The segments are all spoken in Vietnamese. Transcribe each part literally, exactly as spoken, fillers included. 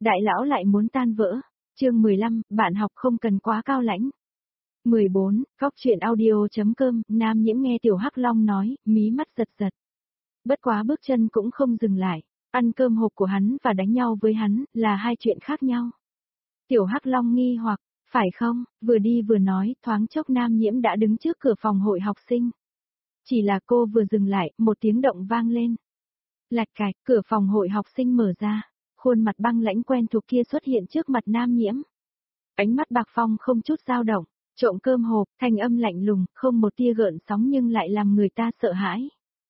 đại lão lại muốn tan vỡ. Chương mười lăm, bạn học không cần quá cao lãnh. mười bốn, Cóc truyện audio.com, Nam Nhiễm nghe Tiểu Hắc Long nói, mí mắt giật giật. Bất quá bước chân cũng không dừng lại, ăn cơm hộp của hắn và đánh nhau với hắn, là hai chuyện khác nhau. Tiểu Hắc Long nghi hoặc, phải không, vừa đi vừa nói, thoáng chốc Nam Nhiễm đã đứng trước cửa phòng hội học sinh. Chỉ là cô vừa dừng lại, một tiếng động vang lên. Lạch cạch, cửa phòng hội học sinh mở ra, khuôn mặt băng lãnh quen thuộc kia xuất hiện trước mặt Nam Nhiễm. Ánh mắt Bạc Phong không chút dao động, trộm cơm hộp, thanh âm lạnh lùng, không một tia gợn sóng nhưng lại làm người ta sợ hãi.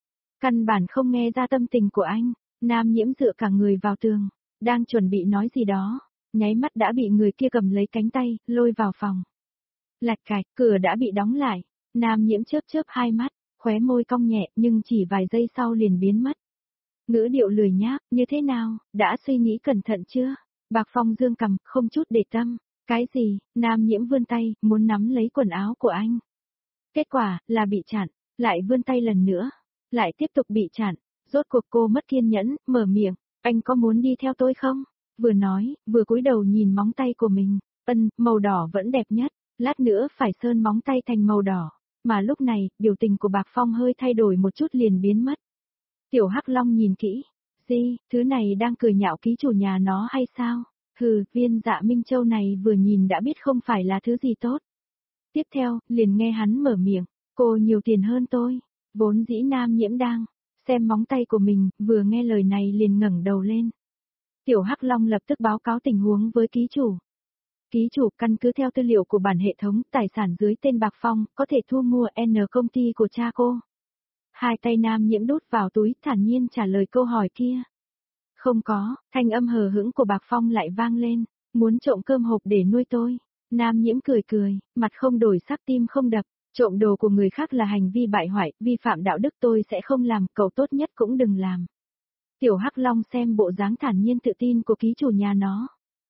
Căn bản không nghe ra tâm tình của anh, Nam Nhiễm dựa cả người vào tường, đang chuẩn bị nói gì đó, nháy mắt đã bị người kia cầm lấy cánh tay, lôi vào phòng. Lạch cạch, cửa đã bị đóng lại, Nam Nhiễm chớp chớp hai mắt, khóe môi cong nhẹ nhưng chỉ vài giây sau liền biến mất. Ngữ điệu lười nhác, như thế nào, đã suy nghĩ cẩn thận chưa? Bạc Phong dương cằm, không chút để tâm. Cái gì? Nam Nhiễm vươn tay, muốn nắm lấy quần áo của anh. Kết quả, là bị chặn, lại vươn tay lần nữa, lại tiếp tục bị chặn. Rốt cuộc cô mất kiên nhẫn, mở miệng, anh có muốn đi theo tôi không? Vừa nói, vừa cúi đầu nhìn móng tay của mình, ân, màu đỏ vẫn đẹp nhất, lát nữa phải sơn móng tay thành màu đỏ. Mà lúc này, biểu tình của Bạc Phong hơi thay đổi một chút liền biến mất. Tiểu Hắc Long nhìn kỹ, gì, thứ này đang cười nhạo ký chủ nhà nó hay sao? Hừ, viên Dạ Minh Châu này vừa nhìn đã biết không phải là thứ gì tốt. Tiếp theo, liền nghe hắn mở miệng, cô nhiều tiền hơn tôi. Vốn dĩ Nam Nhiễm đang xem móng tay của mình, vừa nghe lời này liền ngẩng đầu lên. Tiểu Hắc Long lập tức báo cáo tình huống với ký chủ. Ký chủ, căn cứ theo tư liệu của bản hệ thống, tài sản dưới tên Bạc Phong, có thể thu mua N công ty của cha cô. Hai tay Nam Nhiễm đút vào túi, thản nhiên trả lời câu hỏi kia. Không có, thanh âm hờ hững của Bạc Phong lại vang lên, muốn trộm cơm hộp để nuôi tôi. Nam Nhiễm cười cười, mặt không đổi sắc tim không đập, trộm đồ của người khác là hành vi bại hoại, vi phạm đạo đức tôi sẽ không làm, cậu tốt nhất cũng đừng làm. Tiểu Hắc Long xem bộ dáng thản nhiên tự tin của ký chủ nhà nó.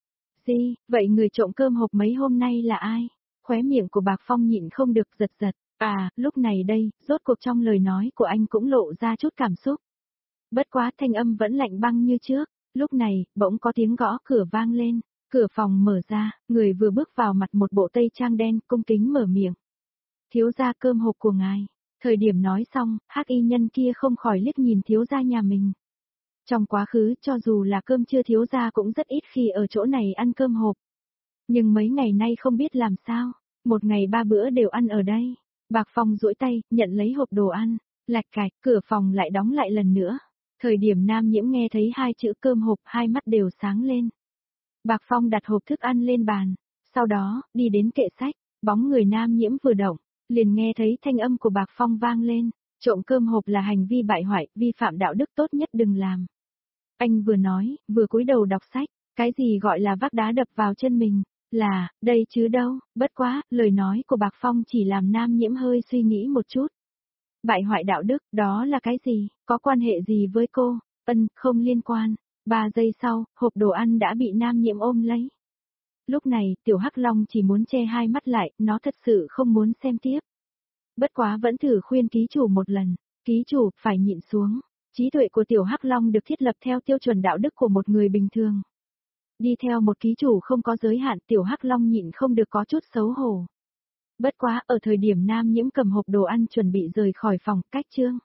Gì, vậy người trộm cơm hộp mấy hôm nay là ai? Khóe miệng của Bạc Phong nhịn không được giật giật, à, lúc này đây, rốt cuộc trong lời nói của anh cũng lộ ra chút cảm xúc. Bất quá thanh âm vẫn lạnh băng như trước, lúc này, bỗng có tiếng gõ cửa vang lên, cửa phòng mở ra, người vừa bước vào mặt một bộ tây trang đen, cung kính mở miệng. Thiếu gia cơm hộp của ngài. Thời điểm nói xong, hắc y nhân kia không khỏi liếc nhìn thiếu gia nhà mình. Trong quá khứ, cho dù là cơm trưa thiếu gia cũng rất ít khi ở chỗ này ăn cơm hộp. Nhưng mấy ngày nay không biết làm sao, một ngày ba bữa đều ăn ở đây. Bạc Phong duỗi tay, nhận lấy hộp đồ ăn, lạch cạch, cửa phòng lại đóng lại lần nữa. Thời điểm Nam Nhiễm nghe thấy hai chữ cơm hộp, hai mắt đều sáng lên. Bạc Phong đặt hộp thức ăn lên bàn, sau đó, đi đến kệ sách, bóng người Nam Nhiễm vừa động, liền nghe thấy thanh âm của Bạc Phong vang lên, trộm cơm hộp là hành vi bại hoại, vi phạm đạo đức tốt nhất đừng làm. Anh vừa nói, vừa cúi đầu đọc sách, cái gì gọi là vác đá đập vào chân mình, là, đây chứ đâu, bất quá, lời nói của Bạc Phong chỉ làm Nam Nhiễm hơi suy nghĩ một chút. Bại hoại đạo đức, đó là cái gì, có quan hệ gì với cô? Ân, không liên quan. Ba giây sau, hộp đồ ăn đã bị Nam Nhiễm ôm lấy. Lúc này, Tiểu Hắc Long chỉ muốn che hai mắt lại, nó thật sự không muốn xem tiếp. Bất quá vẫn thử khuyên ký chủ một lần, ký chủ, phải nhịn xuống. Trí tuệ của Tiểu Hắc Long được thiết lập theo tiêu chuẩn đạo đức của một người bình thường. Đi theo một ký chủ không có giới hạn, Tiểu Hắc Long nhịn không được có chút xấu hổ. Bất quá, ở thời điểm Nam Nhiễm cầm hộp đồ ăn chuẩn bị rời khỏi phòng, cách chương.